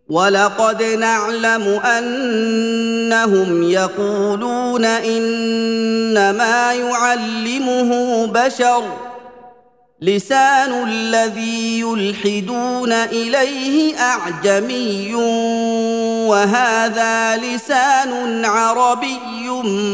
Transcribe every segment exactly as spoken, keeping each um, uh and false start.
وَلَقَدْ نَعْلَمُ أَنَّهُمْ يَقُولُونَ إِنَّمَا يُعَلِّمُهُ بَشَرٌ ۗ لِسَانُ الَّذِي يُلْحِدُونَ إِلَيْهِ أَعْجَمِيٌّ وَهَٰذَا لِسَانٌ عَرَبِيٌّ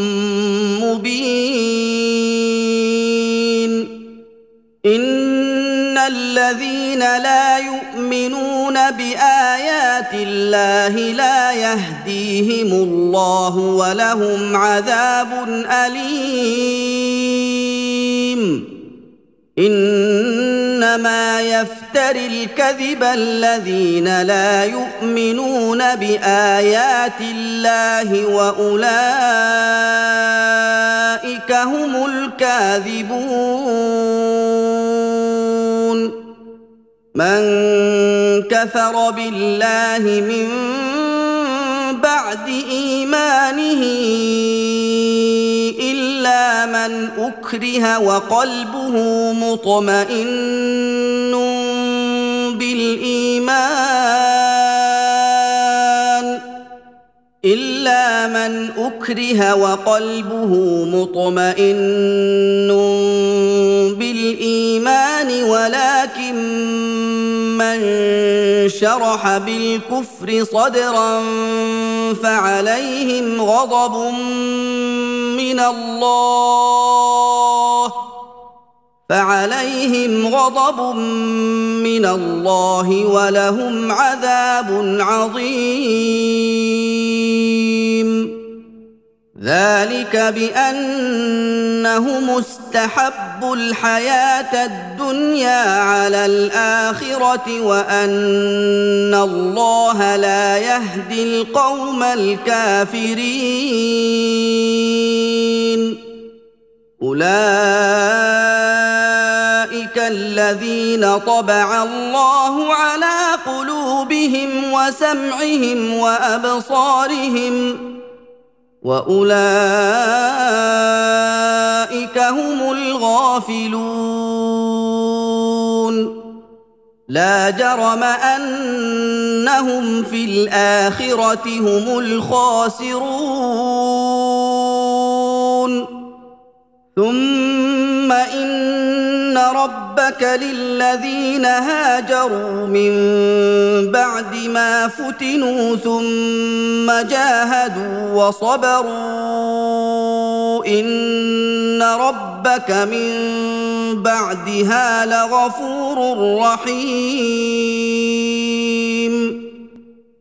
مُّبِينٌ. إِنَّ الَّذِينَ لَا يُؤْمِنُونَ بِآيَاتِ اللَّهِ لَا يَهْدِيهِمُ اللَّهُ وَلَهُمْ عَذَابٌ أَلِيمٌ. إِنَّمَا يَفْتَرِي الْكَذِبَ الَّذِينَ لَا يُؤْمِنُونَ بِآيَاتِ اللَّهِ وَأُولَٰئِكَ هُمُ الْكَاذِبُونَ. مَن كَفَرَ بِاللَّهِ مِن بَعْدِ إِيمَانِهِ إِلَّا مَنْ أُكْرِهَ وَقَلْبُهُ مُطْمَئِنٌّ بِالْإِيمَانِ إِلَّا مَنْ أُكْرِهَ وَقَلْبُهُ مُطْمَئِنٌّ بِالْإِيمَانِ وَلَكِن مَّن شَرَحَ بِالْكُفْرِ صَدْرًا فَعَلَيْهِمْ غَضَبٌ مِّنَ اللَّهِ فَعَلَيْهِمْ غَضَبٌ مِّنَ اللَّهِ وَلَهُمْ عَذَابٌ عَظِيمٌ. ذَلِكَ بِأَنَّهُمُ اسْتَحَبُّوا الْحَيَاةَ الدُّنْيَا عَلَى الْآخِرَةِ وَأَنَّ اللَّهَ لَا يَهْدِي الْقَوْمَ الْكَافِرِينَ. أُولَٰئِكَ الَّذِينَ طَبَعَ اللَّهُ عَلَىٰ قُلُوبِهِمْ وَسَمْعِهِمْ وَأَبْصَارِهِمْ ۖ وَأُولَٰئِكَ هُمُ الْغَافِلُونَ. لَا جَرَمَ أَنَّهُمْ فِي الْآخِرَةِ هُمُ الْخَاسِرُونَ. ثُمَّ إِنَّ رَبَّكَ لِلَّذِينَ هَاجَرُوا مِن بَعْدِ مَا فُتِنُوا ثُمَّ جَاهَدُوا وَصَبَرُوا إِنَّ رَبَّكَ مِن بَعْدِهَا لَغَفُورٌ رَّحِيمٌ.